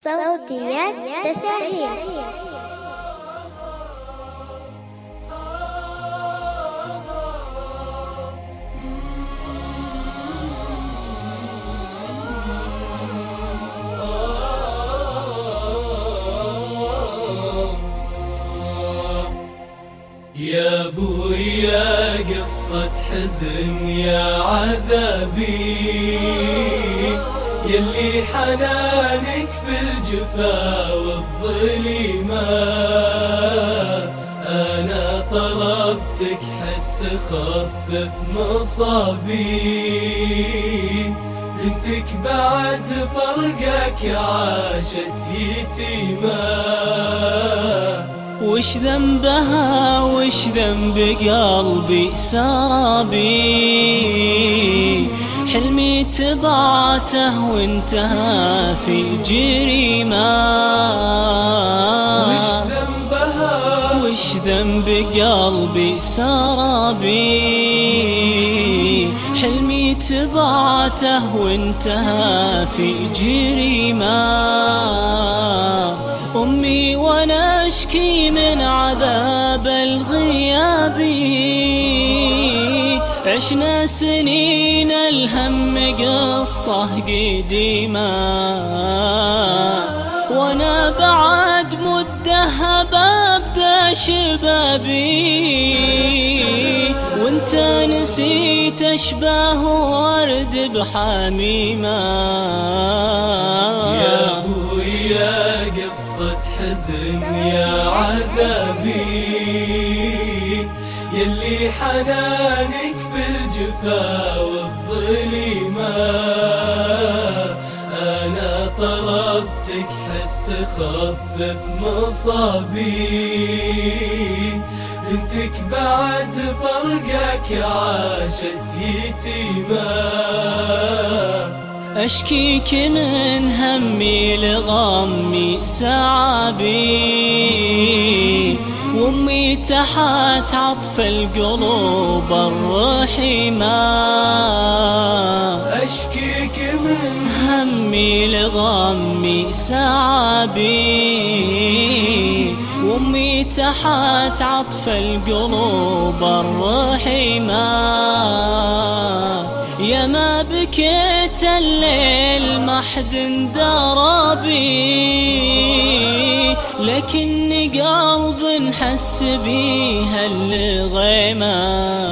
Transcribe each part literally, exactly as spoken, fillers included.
صوتيات تساهيل. يا بويا قصة حزن يا عذابي، يلي حنانك في الجفا والظليمة. أنا طلبتك حس خفف مصابي، بنتك بعد فرقك عاشت يتيمة. وش ذنبها وش ذنب قلبي سرابي، حلمي تبعته وانتهى في جريمة. وش ذنبها وش ذنب قلبي سرابي، حلمي تبعته وانتهى في جريمة. أمي وانا اشكي من عذاب الغياب، عشنا سنين الهم قصة قديمة. وانا بعد مدة ببدا شبابي، وانت نسيت اشباه ورد بحميمة. يا بويا قصة حزن يا عذابي، يلي حنانك في الجفا والظليمة. أنا طلبتك حس خفف مصابي، بنتك بعد فرقك عاشت يتيمة. أشكيك من همي لغمي سعابي، وأمي تحت عطف القلوب الرحيمة. أشكيك من همي لغمي سعابي، وأمي تحت عطف القلوب الرحيمة. يا ما بكيت الليل ما حد دربي، لكني قلب حس بيها الغيمة.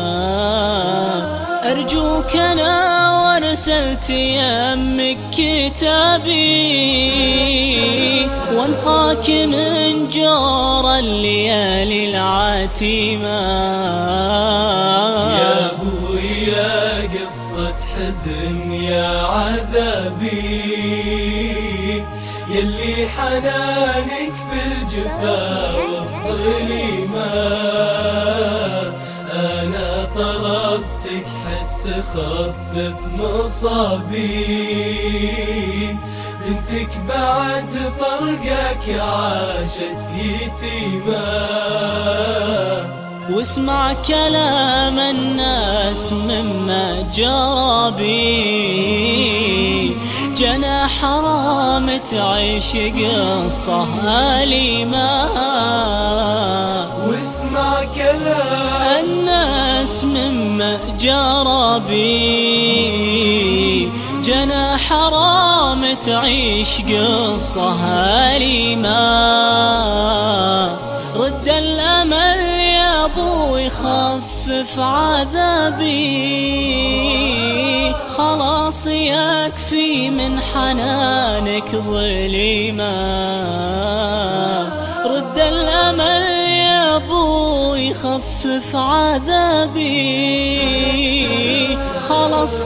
أرجوك أنا وارسلت يمك كتابي، وانخاك من جور الليالي العتيمة. يا بويا قصة حزن يا عذابي، يلي حنانك في الجفا والظليمة. أنا طلبتك حس خفف مصابي، بنتك بعد فرقك عاشت يتيمة. واسمع كلام الناس مما جرى بي، جنى حرام تعيش قصة أليمة. واسمع كلام الناس مما جرى بي، جنى حرام تعيش قصة أليمة. رد الأمل يا أبوي خفف عذابي، خلاص يكفي من حنانك ظليمة. رد الأمل يا أبوي خفف عذابي، خلاص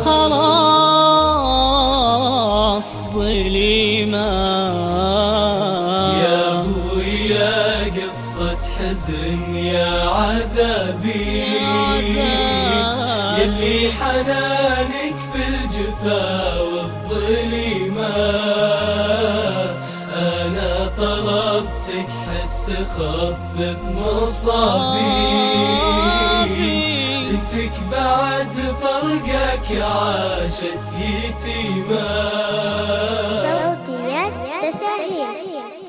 خلاص ظليمة. يا بويا قصة حزن يا عذابي، يلي حنانك في الجفا والظليمة. أنا طلبتك حس خفف مصابي، بنتك بعد فرقك عاشت يتيمة. صوتيات تساهيل. تساهيل.